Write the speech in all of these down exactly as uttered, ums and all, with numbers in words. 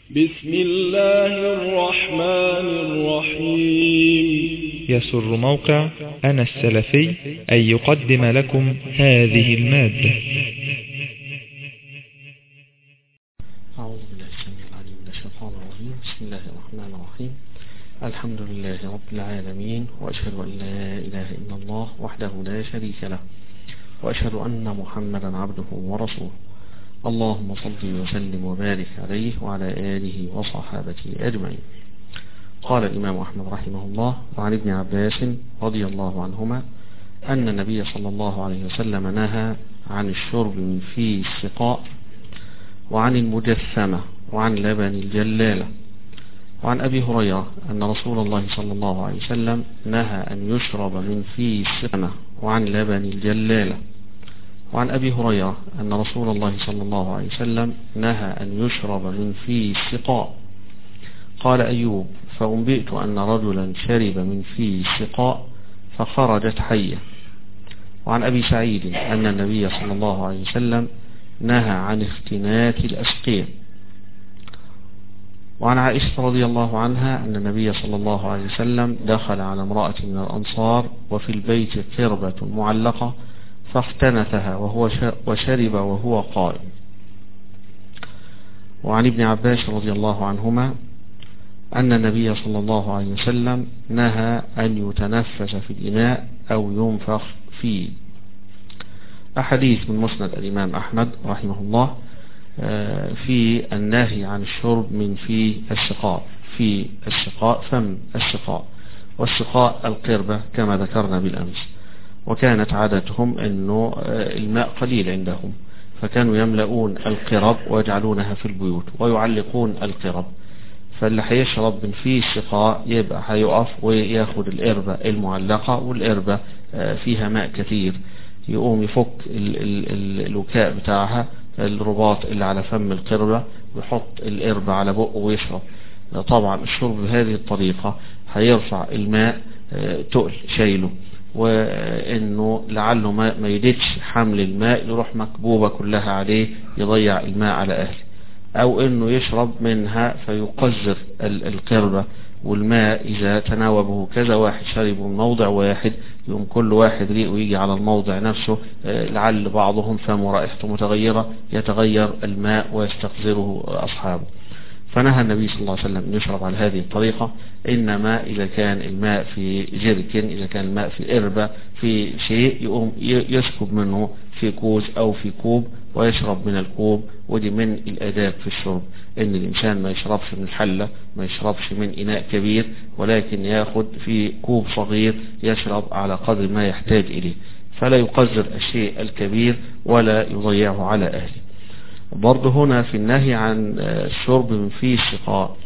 بسم الله الرحمن الرحيم. يسر موقع أنا السلفي أن يقدم لكم هذه المادة. أعوذ بالله السميع العليم من الشيطان الرجيم. بسم الله الرحمن الرحيم. الحمد لله رب العالمين، وأشهد أن لا إله إلا الله وحده لا شريك له، وأشهد أن محمدا عبده ورسوله. اللهم صل وسلم وبارك عليه وعلى آله وصحابته أجمعين. قال الإمام أحمد رحمه الله: وعن ابن عباس رضي الله عنهما أن النبي صلى الله عليه وسلم نهى عن الشرب من فيه السقاء، وعن المجثمة، وعن لبن الجلالة. وعن أبي هريرة أن رسول الله صلى الله عليه وسلم نهى أن يشرب من فيه السقاء، وعن لبن الجلالة. وعن أبي هريرة أن رسول الله صلى الله عليه وسلم نهى أن يشرب من فيه السقاء. قال أيوب: فأنبئت أن رجلا شرب من فيه السقاء فخرجت حية. وعن أبي سعيد أن النبي صلى الله عليه وسلم نهى عن اختناك الأسقية. وعن عائشة رضي الله عنها أن النبي صلى الله عليه وسلم دخل على امرأة من الأنصار وفي البيت قربة معلقة فاختنثها وهو وشرب وهو قائم. وعن ابن عباس رضي الله عنهما أن النبي صلى الله عليه وسلم نهى أن يتنفس في الإناء أو ينفخ فيه. أحاديث من مسند الإمام أحمد رحمه الله في النهي عن الشرب من في السقاء. في السقاء فم السقاء، والسقاء القربة كما ذكرنا بالأمس. وكانت عادتهم أنه الماء قليل عندهم، فكانوا يملؤون القرب ويجعلونها في البيوت ويعلقون القرب. فاللي هيشرب من فيه السقاء يبقى هيقف وياخد القربة المعلقة، والقربة فيها ماء كثير، يقوم يفك الوكاء بتاعها، الرباط اللي على فم القربة، ويحط القربة على بقه ويشرب. طبعا الشرب بهذه الطريقة هيرفع الماء تقل شايله، وانه لعله ما يديتش حمل الماء يروح مكبوبة كلها عليه يضيع الماء على اهله، او انه يشرب منها فيقذر القربة، والماء اذا تناوبه كذا واحد شرب من موضع واحد يوم كل واحد ريقه يجي على الموضع نفسه، لعل بعضهم فم رائحته متغيرة يتغير الماء ويستقذره اصحابه. فنهى النبي صلى الله عليه وسلم أن يشرب على هذه الطريقة، إنما إذا كان الماء في جركن، إذا كان الماء في قربة في شيء، يقوم يسكب منه في كوز أو في كوب ويشرب من الكوب. ودي من الآداب في الشرب، إن الإنسان ما يشربش من الحلة، ما يشربش من إناء كبير، ولكن ياخد في كوب صغير يشرب على قدر ما يحتاج إليه، فلا يقذر الشيء الكبير ولا يضيعه على أهله. برضه هنا في النهي عن الشرب من فيه السقاء،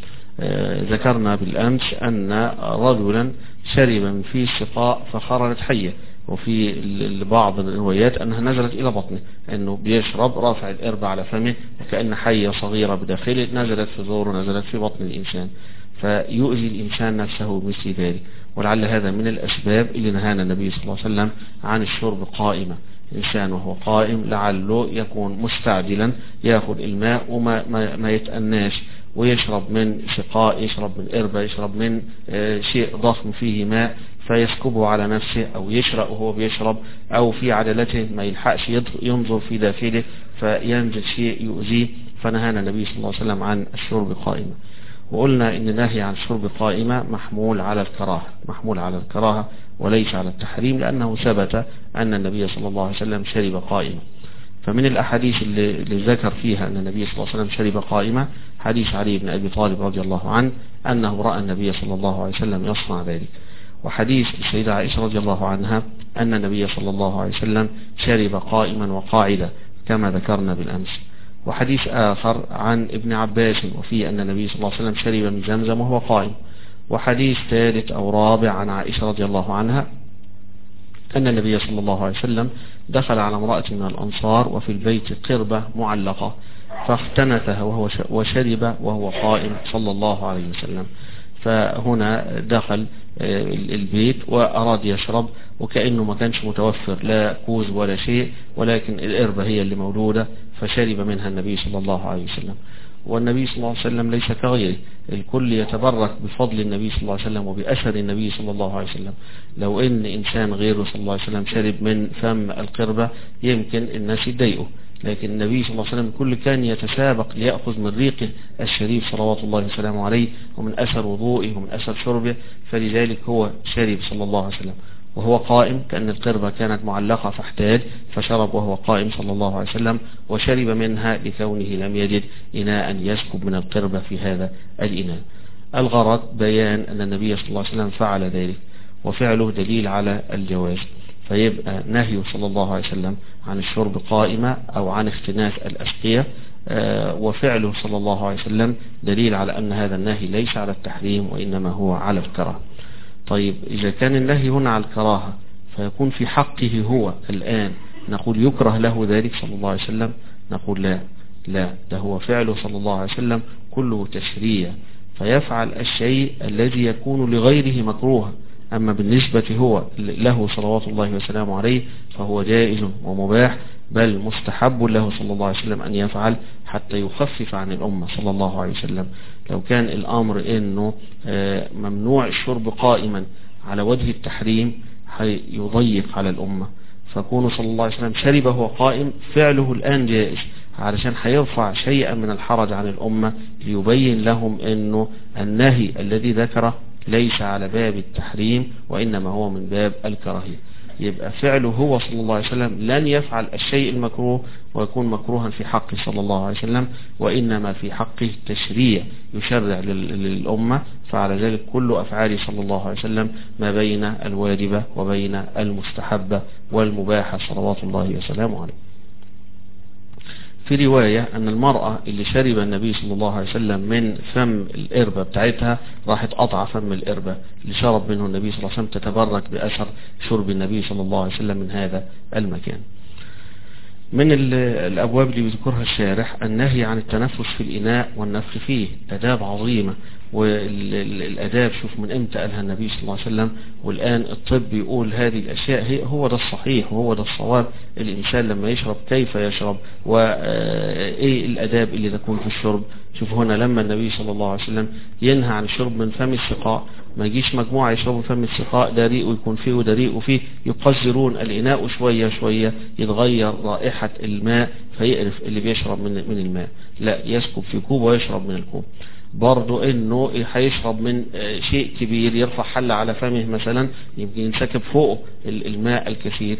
ذكرنا بالأمس أن رجلا شرب من فيه السقاء فخرجت حية، وفي بعض الروايات أنها نزلت إلى بطنه، أنه بيشرب رافع القربة على فمه وكأن حية صغيرة بداخله نزلت في زوره، نزلت في بطن الإنسان، فيؤذي الإنسان نفسه مثل ذلك. ولعل هذا من الأسباب اللي نهانا النبي صلى الله عليه وسلم عن الشرب قائمة. الإنسان وهو قائم لعله يكون مستعجلا ياخذ الماء وما ما, ما يتأناش ويشرب من سقاء، يشرب من قربة، يشرب من شيء ضخم فيه ماء فيسكبه على نفسه، أو يشرق وهو بيشرب، أو في عدلته ما يلحقش ينظر في داخله فينزل شيء يؤذيه. فنهانا النبي صلى الله عليه وسلم عن الشرب قائمة. وقلنا إن النهي عن الشرب قائمة محمول على الكراهة، محمول على الكراهة وليس على التحريم، لأنه ثبت أن النبي صلى الله عليه وسلم شرب قائمة. فمن الأحاديث اللي, اللي ذكر فيها أن النبي صلى الله عليه وسلم شرب قائمة حديث علي بن أبي طالب رضي الله عنه أنه رأى النبي صلى الله عليه وسلم يصنع ذلك، وحديث السيدة عائشة رضي الله عنها أن النبي صلى الله عليه وسلم شرب قائما وقاعدا كما ذكرنا بالأمس. وحديث آخر عن ابن عباس وفيه أن النبي صلى الله عليه وسلم شرب من زمزم وهو قائم. وحديث ثالث أو رابع عن عائشة رضي الله عنها أن النبي صلى الله عليه وسلم دخل على امرأة من الأنصار وفي البيت قربة معلقة فاختنثها وهو وشرب وهو قائم صلى الله عليه وسلم. فهنا دخل البيت وأراد يشرب، وكأنه ما كانش متوفر لا كوز ولا شيء، ولكن القربة هي اللي موجودة، فشرب منها النبي صلى الله عليه وسلم. والنبي صلى الله عليه وسلم ليس كغيره، الكل يتبرك بفضل النبي صلى الله عليه وسلم وبأثر النبي صلى الله عليه وسلم. لو ان انسان غيره صلى الله عليه وسلم شرب من فم القربة يمكن الناس يتضايقوا، لكن النبي صلى الله عليه وسلم الكل كان يتسابق ليأخذ من ريقه الشريف صلوات الله وسلامه عليه ومن أثر وضوئه ومن أثر شربه، فلذلك هو شرب صلى الله عليه وسلم وهو قائم، كأن القربة كانت معلقة فاحتاج فشرب وهو قائم صلى الله عليه وسلم، وشرب منها لكونه لم يجد إناء يسكب من القربة في هذا الإناء. الغرض بيان أن النبي صلى الله عليه وسلم فعل ذلك، وفعله دليل على الجواز، فيبقى نهي صلى الله عليه وسلم عن الشرب قائمة أو عن اختناث الأسقية، وفعله صلى الله عليه وسلم دليل على أن هذا النهي ليس على التحريم وإنما هو على الكراهة. طيب إذا كان النهي هنا على الكراهة فيكون في حقه هو الآن نقول يكره له ذلك صلى الله عليه وسلم؟ نقول لا لا، ده هو فعله صلى الله عليه وسلم كله تشريع، فيفعل الشيء الذي يكون لغيره مكروها، أما بالنسبة هو له صلوات الله وسلامه عليه فهو جائز ومباح، بل مستحب له صلى الله عليه وسلم أن يفعل حتى يخفف عن الأمة صلى الله عليه وسلم. لو كان الأمر أنه ممنوع الشرب قائما على وجه التحريم يضيق على الأمة، فكونه صلى الله عليه وسلم شرب وهو قائم فعله الآن جائز، علشان هيرفع شيئا من الحرج عن الأمة ليبين لهم أنه النهي الذي ذكره ليس على باب التحريم وإنما هو من باب الكراهية. يبقى فعله هو صلى الله عليه وسلم لن يفعل الشيء المكروه ويكون مكروها في حقه صلى الله عليه وسلم، وإنما في حقه تشريع يشرع للأمة، فعلى ذلك كل أفعاله صلى الله عليه وسلم ما بين الواجبة وبين المستحبة والمباحة صلوات الله وسلامه عليه. في رواية أن المرأة اللي شرب النبي صلى الله عليه وسلم من فم القربة بتاعتها راحت قطع فم القربة اللي شرب منه النبي صلى الله عليه وسلم، تتبرك بأثر شرب النبي صلى الله عليه وسلم من هذا المكان. من الأبواب اللي بيذكرها الشارح النهي عن التنفس في الإناء والنفخ فيه، أداب عظيمة، والأداب شوف من إمتى قالها النبي صلى الله عليه وسلم، والآن الطب يقول هذه الأشياء هي هو ده الصحيح وهو ده الصواب، الإنسان لما يشرب كيف يشرب وإيه الأداب اللي تكون في الشرب. شوف هنا لما النبي صلى الله عليه وسلم ينهى عن الشرب من فم السقاء، ما يجيش مجموعة يشربوا فم السقاء ده ريق ويكون فيه وده ريق وفيه، يقذرون الإناء شوية شوية يتغير رائحة الماء فيقرف اللي بيشرب من من الماء، لا يسكب في كوب ويشرب من الكوب. برضو انه هيشرب من شيء كبير يرفع حلة على فمه مثلا يمكن ينسكب فوقه الماء الكثير،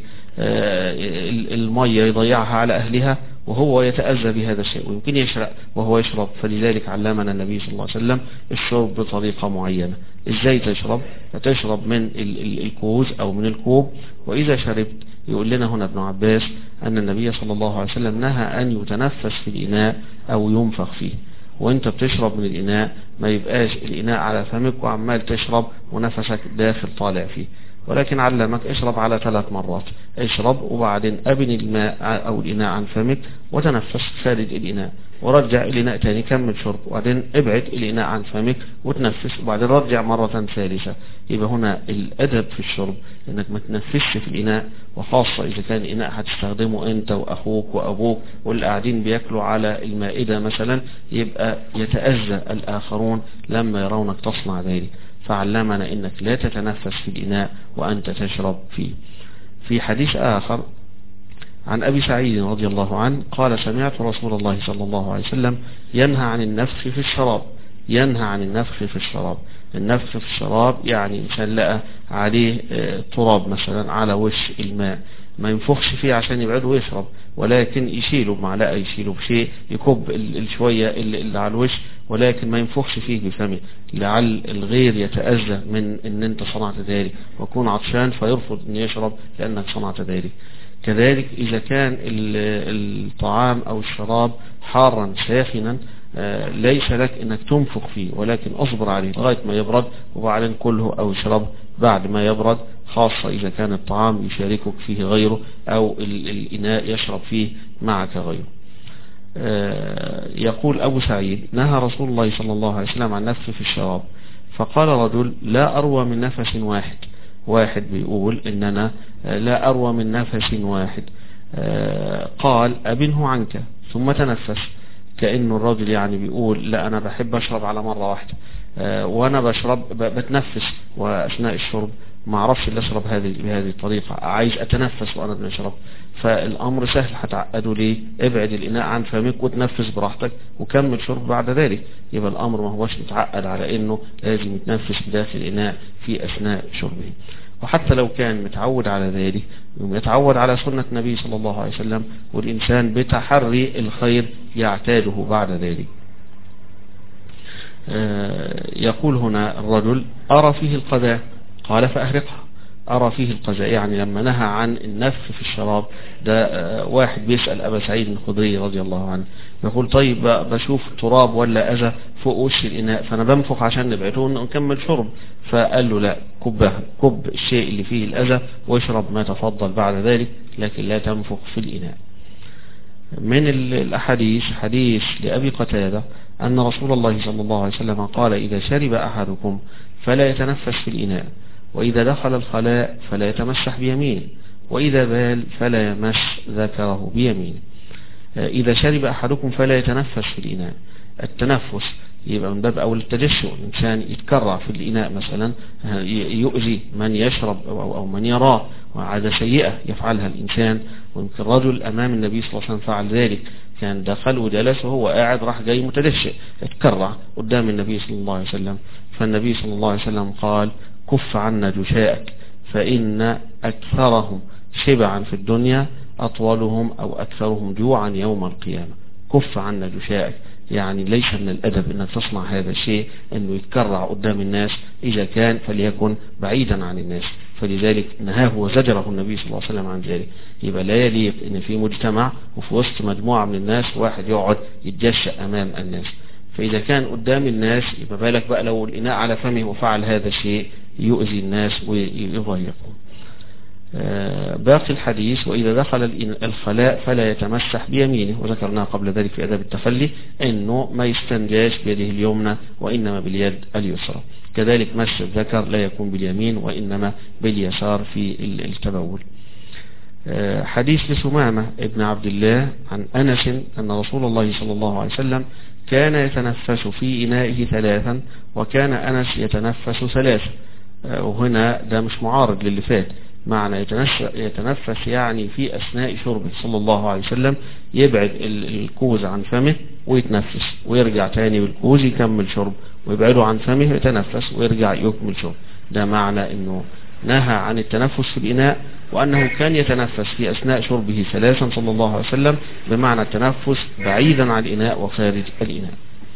المية يضيعها على اهلها وهو يتأذى بهذا الشيء ويمكن يشرق وهو يشرب. فلذلك علمنا النبي صلى الله عليه وسلم الشرب بطريقة معينة. ازاي تشرب؟ فتشرب من الكوز او من الكوب، واذا شربت يقول لنا هنا ابن عباس ان النبي صلى الله عليه وسلم نهى ان يتنفس في الاناء او ينفخ فيه، وانت بتشرب من الاناء ما يبقاش الاناء على فمك وعمال تشرب ونفسك داخل طالع فيه، ولكن علمك اشرب على ثلاث مرات، اشرب وبعدين ابن الماء او الاناء عن فمك وتنفس خارج الاناء، ورجع الاناء تاني كمل شرب، وبعدين ابعد الاناء عن فمك وتنفس، وبعدين رجع مرة ثالثة. يبقى هنا الادب في الشرب انك ما تنفسش في الاناء، وخاصة اذا كان الاناء هتستخدمه انت واخوك وابوك واللي قاعدين بياكلوا على المائدة مثلا، يبقى يتأذى الاخرون لما يرونك تصنع ذلك، فعلمنا انك لا تتنفس في الاناء وانت تشرب فيه. في حديث اخر عن ابي سعيد رضي الله عنه قال سمعت رسول الله صلى الله عليه وسلم ينهى عن النفخ في الشراب، ينهى عن النفخ في الشراب. النفخ في الشراب يعني انسان لقى عليه تراب مثلا على وش الماء، ما ينفخش فيه عشان يبعده ويشرب، ولكن يشيله بمعلقة، يشيله بشيء، يكب الشوية اللي على الوش، ولكن ما ينفخش فيه بفمه لعل الغير يتأذى من ان انت صنعت ذلك ويكون عطشان فيرفض ان يشرب لانك صنعت ذلك. كذلك اذا كان الطعام او الشراب حارا ساخنا ليس لك انك تنفخ فيه، ولكن اصبر عليه لغاية ما يبرد وبعدين كله او اشرب بعد ما يبرد، خاصة اذا كان الطعام يشاركك فيه غيره او الاناء يشرب فيه معك غيره. يقول ابو سعيد نهى رسول الله صلى الله عليه وسلم عن النفخ في الشراب، فقال رجل لا اروى من نفس واحد، واحد بيقول ان انا لا اروى من نفس واحد، قال ابنه عنك ثم تنفس، كأنه الراجل يعني بيقول لا أنا بحب أشرب على مرة واحدة، أه وأنا بشرب بتنفس وأثناء الشرب ما أعرفش اللي أشرب هذه بهذه الطريقة، عايز أتنفس وأنا بنشرب. فالأمر سهل، هتعقده ليه؟ ابعد الإناء عن فمك وتنفس براحتك وكمل شرب بعد ذلك. يبقى الأمر ما هوش متعقد على إنه لازم يتنفس بداخل الإناء في أثناء شربه. وحتى لو كان متعود على ذلك يتعود على سنة النبي صلى الله عليه وسلم، والإنسان بتحري الخير يعتاده بعد ذلك. يقول هنا الرجل أرى فيه القذاء، قال فأهرقها. أرى فيه القذاء يعني لما نهى عن النفخ في الشراب ده، واحد بيسأل أبا سعيد الخدري رضي الله عنه يقول طيب بشوف تراب ولا أذى فوق وش الإناء فأنا بنفخ عشان نبعده ونكمل شرب، فقال له لا، كبها، كب الشيء اللي فيه الأذى واشرب ما تفضل بعد ذلك، لكن لا تنفخ في الإناء. من الأحاديث حديث لأبي قتادة أن رسول الله صلى الله عليه وسلم قال إذا شرب أحدكم فلا يتنفس في الإناء، وإذا دخل الخلاء فلا يتمسح بيمينه، وإذا بال فلا يمس ذكره بيمينه. إذا شرب أحدكم فلا يتنفس في الإناء، التنفس يبقى من باب أول التجشؤ، الإنسان يتكرع في الإناء مثلا يؤذي من يشرب أو من يراه، وعادة سيئة يفعلها الإنسان. ويمكن رجل أمام النبي صلى الله عليه وسلم فعل ذلك، كان دخل وجلس وهو قاعد راح جاي متجشئ اتكرع قدام النبي صلى الله عليه وسلم، فالنبي صلى الله عليه وسلم قال كف عنا جشاءك فإن أكثرهم شبعا في الدنيا أطولهم أو أكثرهم جوعا يوم القيامة. كف عنا جشاءك يعني ليس من الأدب أنك تصنع هذا الشيء، أنه يتكرع قدام الناس، إذا كان فليكن بعيدا عن الناس، فلذلك نهاه وزجره النبي صلى الله عليه وسلم عن ذلك. يبقى لا يليق أن في مجتمع وفي وسط مجموعة من الناس واحد يقعد يتجشأ أمام الناس، فإذا كان قدام الناس يبقى بالك بقى لو الإناء على فمه وفعل هذا الشيء يؤذي الناس ويضايقهم. باقي الحديث وإذا دخل الخلاء فلا يتمسح بيمينه، وذكرناها قبل ذلك في أداب التخلي أنه ما يستنجاش بيده اليمنى وإنما باليد اليسرى. كذلك مس الذكر لا يكون باليمين وإنما باليسار في التبول. حديث لسمامة ابن عبد الله عن أنس أن رسول الله صلى الله عليه وسلم كان يتنفس في إنائه ثلاثا وكان أنس يتنفس ثلاثا. وهنا ده مش معارض للي فات، معنى يتنفس يعني في أثناء شربه صلى الله عليه وسلم يبعد الكوز عن فمه ويتنفس ويرجع تاني بالكوز يكمل شرب، ويبعده عن فمه يتنفس ويرجع يكمل شرب. ده معنى أنه نهى عن التنفس في الإناء، وأنه كان يتنفس في أثناء شربه ثلاثا صلى الله عليه وسلم، بمعنى التنفس بعيدا عن الإناء وخارج الإناء.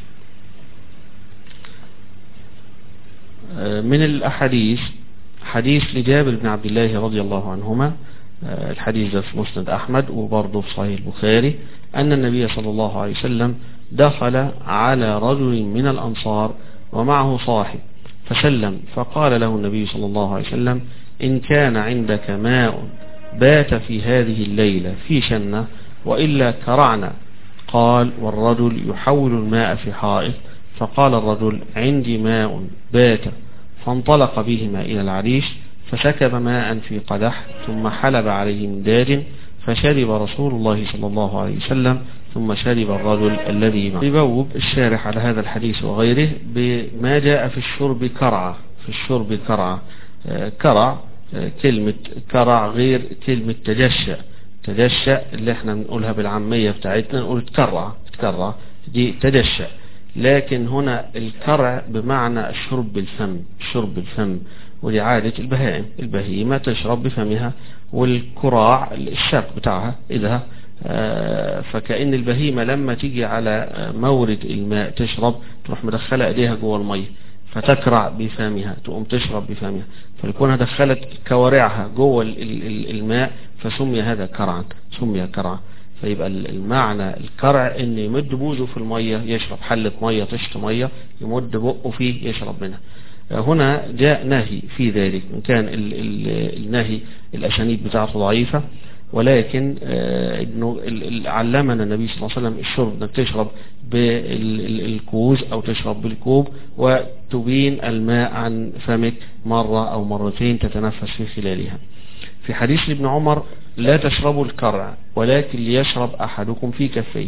من الأحاديث حديث لجابر بن عبد الله رضي الله عنهما، الحديث في مسند أحمد وبرضه في صحيح البخاري، أن النبي صلى الله عليه وسلم دخل على رجل من الأنصار ومعه صاحب فسلم، فقال له النبي صلى الله عليه وسلم إن كان عندك ماء بات في هذه الليلة في شنة وإلا كرعنا. قال والرجل يحول الماء في حائط، فقال الرجل عندي ماء بات، فانطلق بهما إلى العريش فسكب ماء في قدح ثم حلب عليه من داج فشرب رسول الله صلى الله عليه وسلم ثم شرب الرجل الذي معه. يبوب الشارح على هذا الحديث وغيره بما جاء في الشرب كرعة. في الشرب كرعة، كرع كلمة كرع غير كلمة تجشأ. تجشأ اللي احنا بنقولها بالعامية بتاعتنا نقول تكرع، تكرع دي تجشأ، لكن هنا الكرع بمعنى الشرب بالفم، الشرب بالفم، ودي عادة البهائم، البهيمة تشرب بفمها، والكراع الشاق بتاعها إذا فكأن البهيمة لما تيجي على مورد الماء تشرب تروح مدخلة ايديها جوه المية فتكرع بفمها، تقوم تشرب بفمها، فلكونها دخلت كوارعها جوه الماء فسمي هذا كرعا، سمي كرعا. فيبقى المعنى الكرع ان يمد بوزه في المية يشرب، حلة مية طشت مية يمد بقه فيه يشرب منها. هنا جاء نهي في ذلك، إن كان النهي الأسانيد بتاعته ضعيفة، ولكن انه علمنا النبي صلى الله عليه وسلم الشرب انك تشرب بالكوز او تشرب بالكوب وتبين الماء عن فمك مرة او مرتين تتنفس في خلالها. في حديث ابن عمر لا تشربوا الكرع ولكن ليشرب احدكم في كفيه.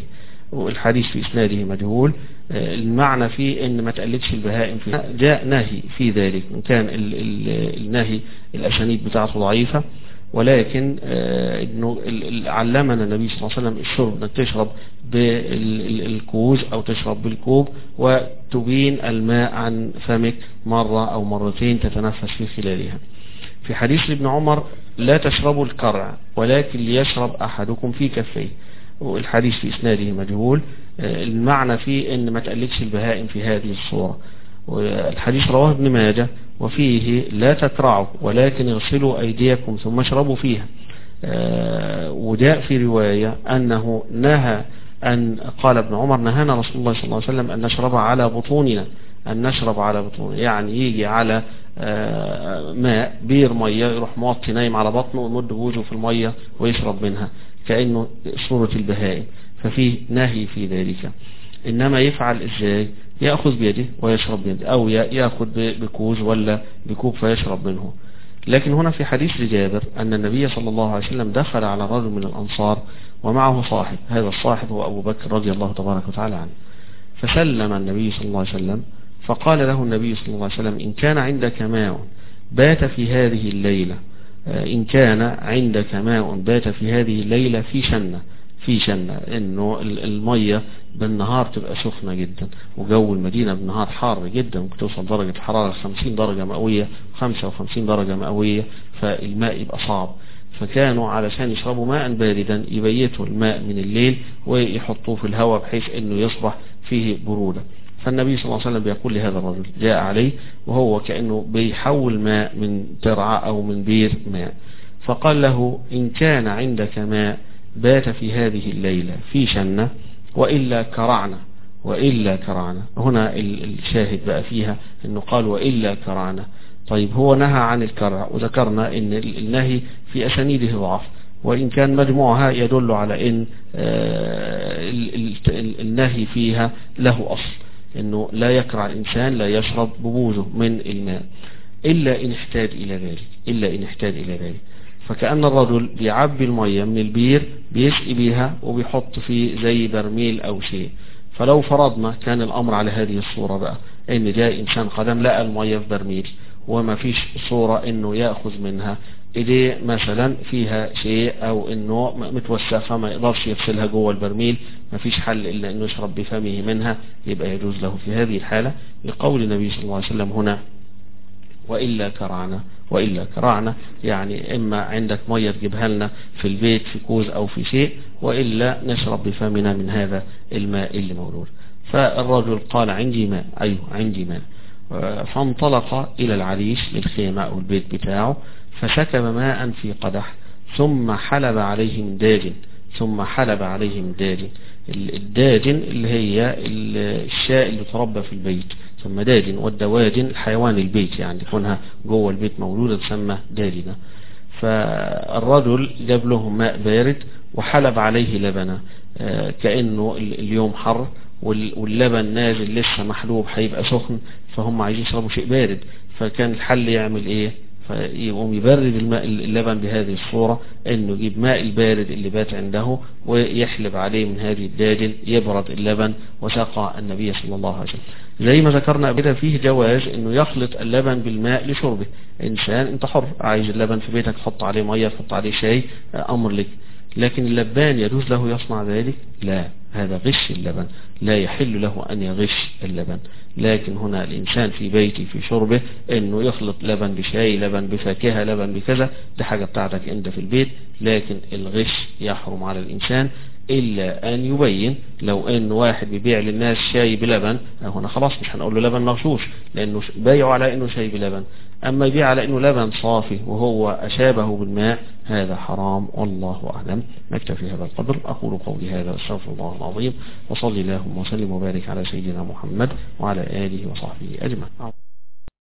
والحديث في إسناده مجهول. المعنى فيه ان ما تقلدش البهائم فيه. جاء نهي في ذلك، إن كان ال ال النهي الأسانيد بتاعته ضعيفة، ولكن انه علمنا النبي صلى الله عليه وسلم الشرب، انك تشرب بالكوز او تشرب بالكوب وتبين الماء عن فمك مرة او مرتين تتنفس في خلالها. في حديث ابن عمر لا تشربوا الكرع ولكن ليشرب احدكم في كفيه، والحديث في إسناده مجهول. المعنى فيه ان ما تقلدش البهائم في هذه الصورة. والحديث رواه ابن ماجه وفيه لا تكرعوا ولكن اغسلوا أيديكم ثم اشربوا فيها. وجاء في رواية أنه نهى أن قال ابن عمر نهانا رسول الله صلى الله عليه وسلم أن نشرب على بطوننا، أن نشرب على بطوننا، يعني يجي على ماء بير مية يروح موطي نايم على بطنه ويمد وجهه في المية ويشرب منها كأنه صورة البهائم، ففيه نهي في ذلك. إنما يفعل إزاي؟ يأخذ بيده ويشرب بيده، أو يأخذ بكوز ولا بكوب فيشرب منه. لكن هنا في حديث جابر أن النبي صلى الله عليه وسلم دخل على رجل من الأنصار ومعه صاحب، هذا الصاحب هو أبو بكر رضي الله تبارك وتعالى عنه، فسلم النبي صلى الله عليه وسلم فقال له النبي صلى الله عليه وسلم إن كان عندك ماء بات في هذه الليلة، إن كان عندك ماء بات في هذه الليلة في شنة، في شنة انه المية بالنهار تبقى سخنة جدا، وجو المدينة بالنهار حار جدا، ممكن توصل درجة الحرارة خمسين درجة مئوية خمسة وخمسين درجة مئوية، فالماء يبقى صعب. فكانوا علشان يشربوا ماء باردا يبيتوا الماء من الليل ويحطوه في الهواء بحيث انه يصبح فيه برودة. فالنبي صلى الله عليه وسلم بيقول لهذا الرجل جاء عليه وهو كأنه بيحول ماء من ترعة او من بير ماء، فقال له إن كان عندك ماء بات في هذه الليلة في شنة وإلا كرعنا، وإلا كرعنا. هنا الشاهد بقى فيها انه قال وإلا كرعنا. طيب هو نهى عن الكرع، وذكرنا ان النهي في أسانيده ضعف، وإن كان مجموعها يدل على ان النهي فيها له أصل، انه لا يكرع الإنسان، لا يشرب ببوزه من الماء إلا إن احتاج إلى ذلك، إلا إن احتاج إلى ذلك. فكأن الرجل بيعبي المية من البير بيسقي بيها وبيحط فيه زي برميل أو شيء. فلو فرضنا كان الأمر على هذه الصورة بقى، إن جاء إنسان قدم لقى المية في برميل وما فيش صورة إنه يأخذ منها، إيديه مثلا فيها شيء أو إنه متوسخة ما يقدرش يغسلها جوه البرميل، ما فيش حل إلا إنه يشرب بفمه منها، يبقى يجوز له في هذه الحالة لقول النبي صلى الله عليه وسلم هنا وإلا كرعنا. وإلا كرعنا يعني إما عندك مية تجيبها لنا في البيت في كوز أو في شيء، وإلا نشرب بفمنا من هذا الماء اللي موجود. فالرجل قال عندي ماء، أيوه عندي ماء. فانطلق إلى العريش للخيمة أو البيت بتاعه فسكب ماء في قدح ثم حلب عليه من داجن، ثم حلب عليه من داجن. الداجن اللي هي الشاء اللي تربى في البيت ثم داجن، والدواجن حيوان البيت يعني تكونها جوه البيت مولودة تسمى داجنة. فالرجل جاب له ماء بارد وحلب عليه لبنة، كأنه اليوم حر واللبن نازل لسه محلوب هيبقى سخن، فهم عايزين يشربوا شيء بارد، فكان الحل يعمل ايه؟ فيقوم يبرد الماء اللبن بهذه الصورة، انه يجيب ماء البارد اللي بات عنده ويحلب عليه من هذه الداجن يبرد اللبن، وسقى النبي صلى الله عليه وسلم. زي ما ذكرنا قبل فيه جواز انه يخلط اللبن بالماء لشربه. انسان انت حر، عايز اللبن في بيتك تحط عليه مية تحط عليه شاي، امر لك. لكن اللبان يجوز له يصنع ذلك؟ لا، هذا غش اللبن، لا يحل له أن يغش اللبن. لكن هنا الإنسان في بيتي في شربه أنه يخلط لبن بشاي، لبن بفاكهة، لبن بكذا، دي حاجة بتاعتك أنت في البيت. لكن الغش يحرم على الإنسان إلا أن يبين. لو أن واحد بيبيع للناس شاي بلبن، هنا خلاص مش هنقول له لبن مغشوش لأنه بايعه على أنه شاي بلبن. أما يبيع على أنه لبن صافي وهو أشابه بالماء، هذا حرام والله أعلم. نكتفي هذا القدر. أقول قولي هذا واستغفر الله العظيم، وصلي اللهم وسلم وبارك على سيدنا محمد وعلى آله وصحبه أجمعين.